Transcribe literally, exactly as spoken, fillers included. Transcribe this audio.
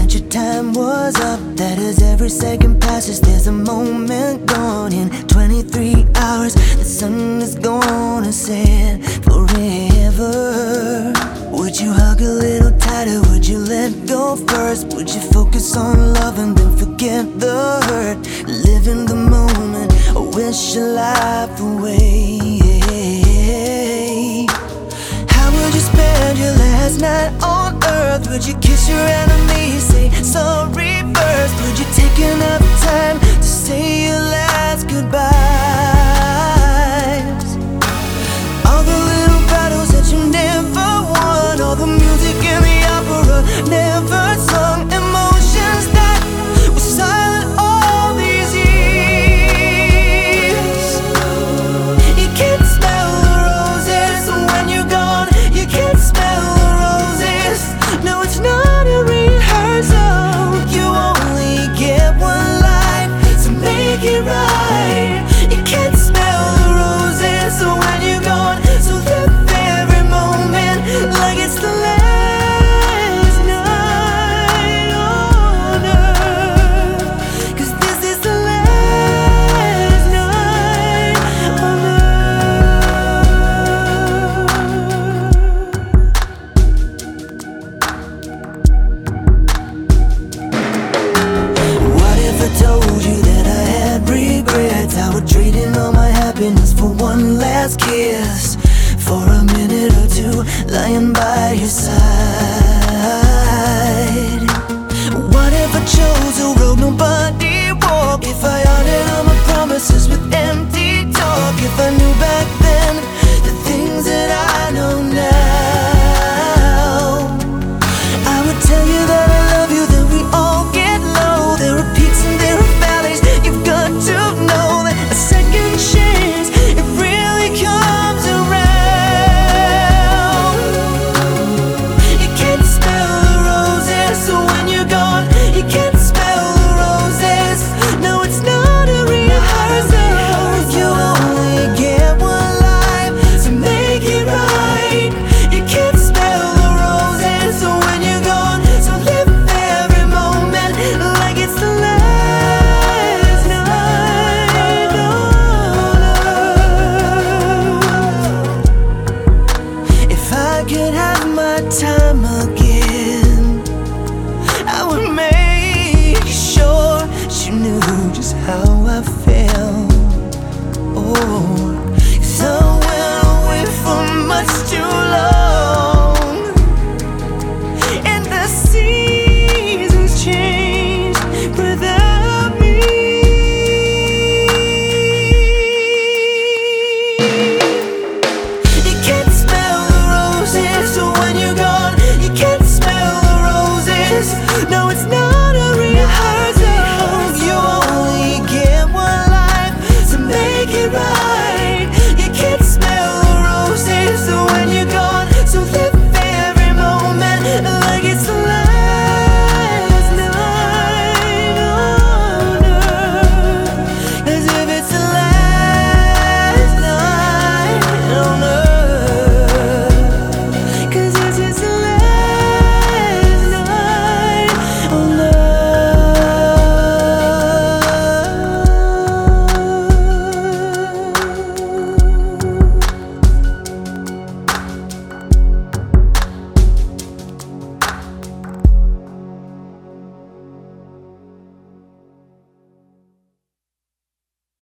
that your time was up. That as every second passes, there's a moment gone. In twenty-three hours, the sun is gonna set forever. Would you hug a little tighter? Would you let go first? Would you focus on love and then forget the hurt? Live in the moment or wish your life away. How would you spend your last night on earth? Would you kiss your enemies, say sorry first? Would you take enough time to say your last goodbyes? All the little battles that you never won, all the music in the opera never sung, emotions that were silent all these years. You can't smell the roses when you're gone. You can't smell the roses. No, it's not a rehearsal. You only get one life, so make it right. You can't smell the roses when you're gone, so live every moment like it's the last night on earth. 'Cause this is the last night on earth. What if I told you that I had regrets? I would trade in all my happiness for one last kiss, for a minute or two lying by your side. What if I chose a road nobody walked? If I honored all my promises with empty talk? If I knew back then the things that I know now, I would tell you that I love you, that we all get low. There are peaks and there are valleys. You've got to know that a second chance, it really comes around. You can't smell the roses when you're gone. You can't smell the roses. No, it's not a rehearsal. You only get one life, so make it right. You can't smell the roses when you're gone, so live every moment like it's the last night on earth. If I could have my time again, I would make sure she knew just how I felt. Oh.